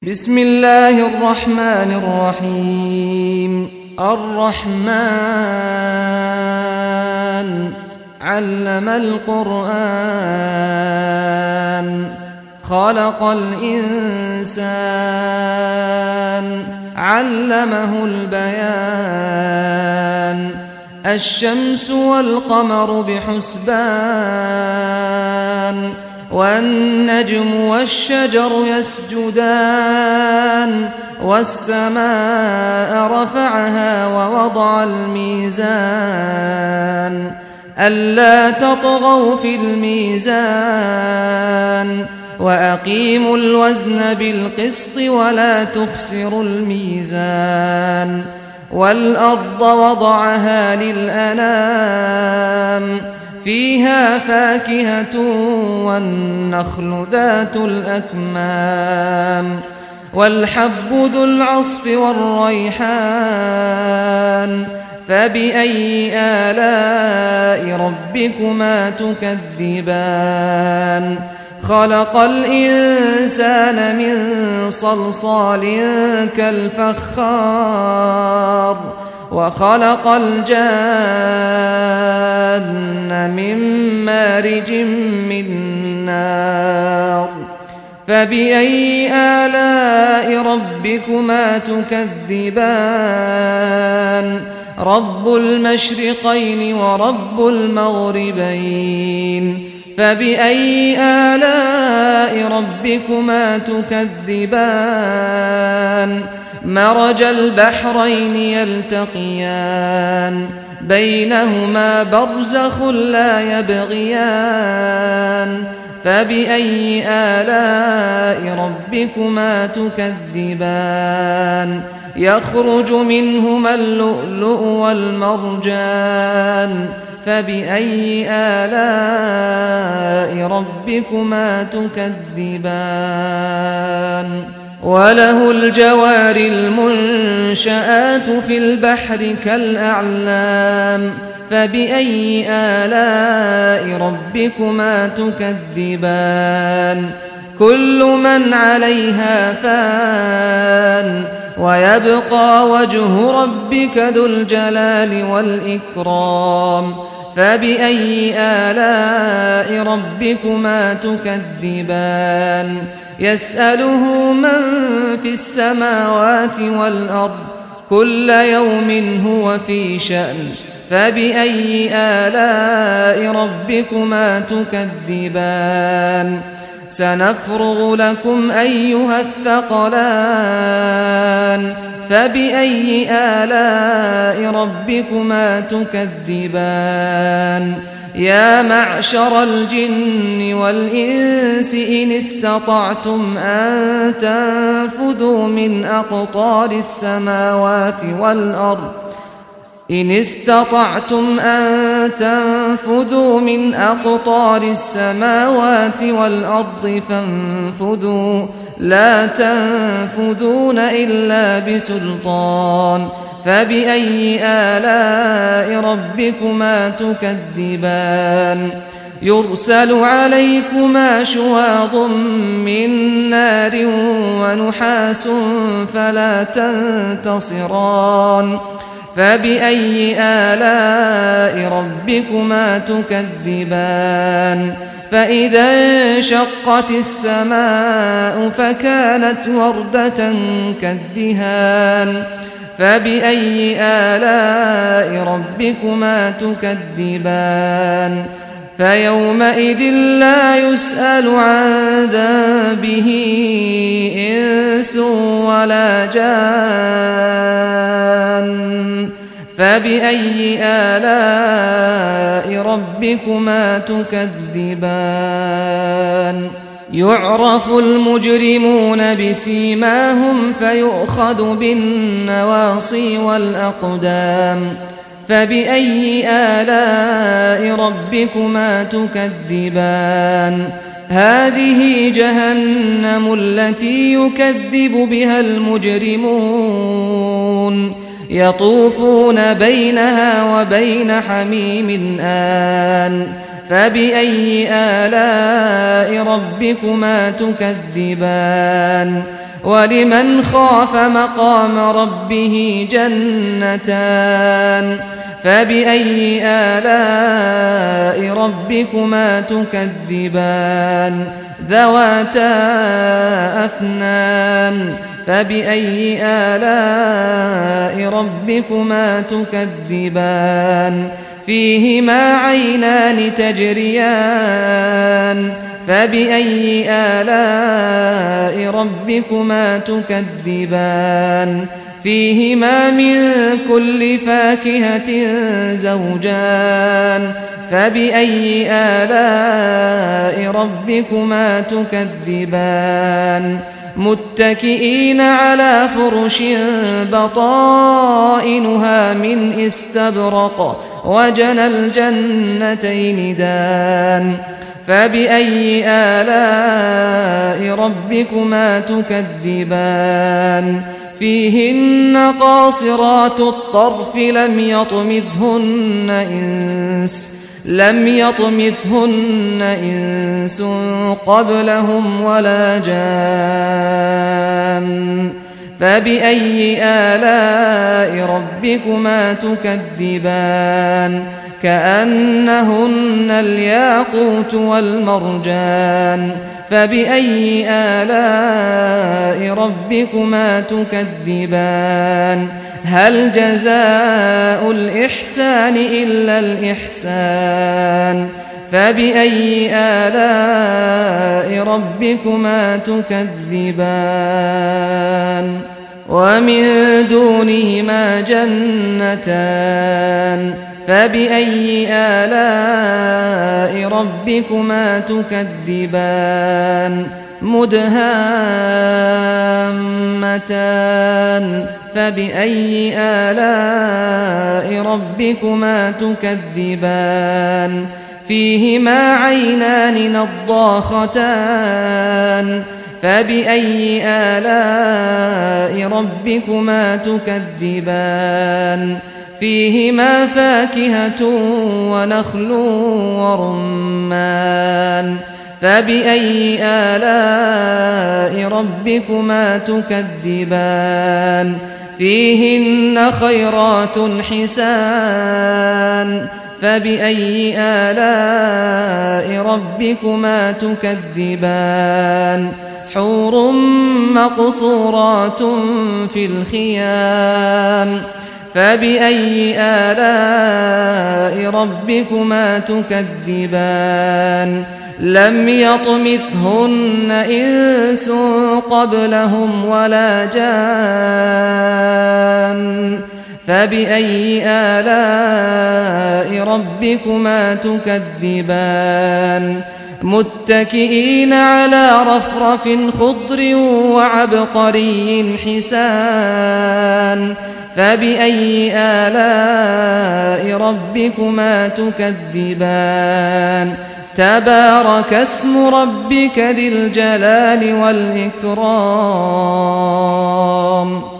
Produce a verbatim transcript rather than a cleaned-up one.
بسم الله الرحمن الرحيم الرحمن علم القرآن خلق الإنسان علمه البيان الشمس والقمر بحسبان والنجم والشجر يسجدان والسماء رفعها ووضع الميزان ألا تطغوا في الميزان وأقيموا الوزن بالقسط ولا تخسروا الميزان والأرض وضعها للأنام فيها فاكهة والنخل ذات الأكمام والحب ذو العصف والريحان فبأي آلاء ربكما تكذبان خلق الإنسان من صلصال كالفخار وخلق الجان من مارج من نار فبأي آلاء ربكما تكذبان رب المشرقين ورب المغربين فبأي آلاء ربكما تكذبان مرج البحرين يلتقيان بينهما برزخ لا يبغيان فبأي آلاء ربكما تكذبان يخرج منهما اللؤلؤ والمرجان فبأي آلاء ربكما تكذبان وله الجوار المنشآت في البحر كالأعلام فبأي آلاء ربكما تكذبان كل من عليها فان ويبقى وجه ربك ذو الجلال والإكرام فبأي آلاء ربكما تكذبان يسأله من في السماوات والأرض كل يوم هو في شأن فبأي آلاء ربكما تكذبان سنفرغ لكم أيها الثقلان فبأي آلاء ربكما تكذبان يا معشر الجن والإنس إن استطعتم أن تنفذوا من أقطار السماوات والأرض إن استطعتم أن تنفذوا من أقطار السماوات والأرض فانفذوا لا تنفذون إلا بسلطان فبأي آلاء ربكما تكذبان يرسل عليكما شواظ من نار ونحاس فلا تنتصران فبأي آلاء ربكما تكذبان فإذا انشقت السماء فكانت وردة كالدهان فبأي آلاء ربكما تكذبان فيومئذ لا يسأل عن ذنبه إنس ولا جان فبأي آلاء ربكما تكذبان يعرف المجرمون بسيماهم فيؤخذ بالنواصي والأقدام فبأي آلاء ربكما تكذبان هذه جهنم التي يكذب بها المجرمون يطوفون بينها وبين حميم آن فبأي آلاء ربكما تكذبان ولمن خاف مقام ربه جنتان فبأي آلاء ربكما تكذبان ذواتا أفنان فبأي آلاء ربكما تكذبان فيهما عينان تجريان فبأي آلاء ربكما تكذبان فيهما من كل فاكهة زوجان فبأي آلاء ربكما تكذبان متكئين على فرش بطائنها من استبرق وجنى الجنتين دان فبأي آلاء ربكما تكذبان فيهن قاصرات الطرف لم يطمثهن إنس لم يطمثهن إنس قبلهم ولا جان فبأي آلاء ربكما تكذبان كأنهن الياقوت والمرجان فبأي آلاء ربكما تكذبان هل جزاء الإحسان إلا الإحسان فبأي آلاء ربكما تكذبان ومن دونهما جنتان فبأي آلاء ربكما تكذبان مدهامتان فبأي آلاء ربكما تكذبان فيهما عينان نضاختان فبأي آلاء ربكما تكذبان فيهما فاكهة ونخل ورمان فبأي آلاء ربكما تكذبان فيهن خيرات حسان فبأي آلاء ربكما تكذبان حور مقصورات في الخيام فبأي آلاء ربكما تكذبان لم يطمثهن إنس قبلهم ولا جان فبأي آلاء ربكما تكذبان متكئين على رفرف خضر وعبقري حسان فبأي آلاء ربكما تكذبان تبارك اسم ربك ذي الجلال والإكرام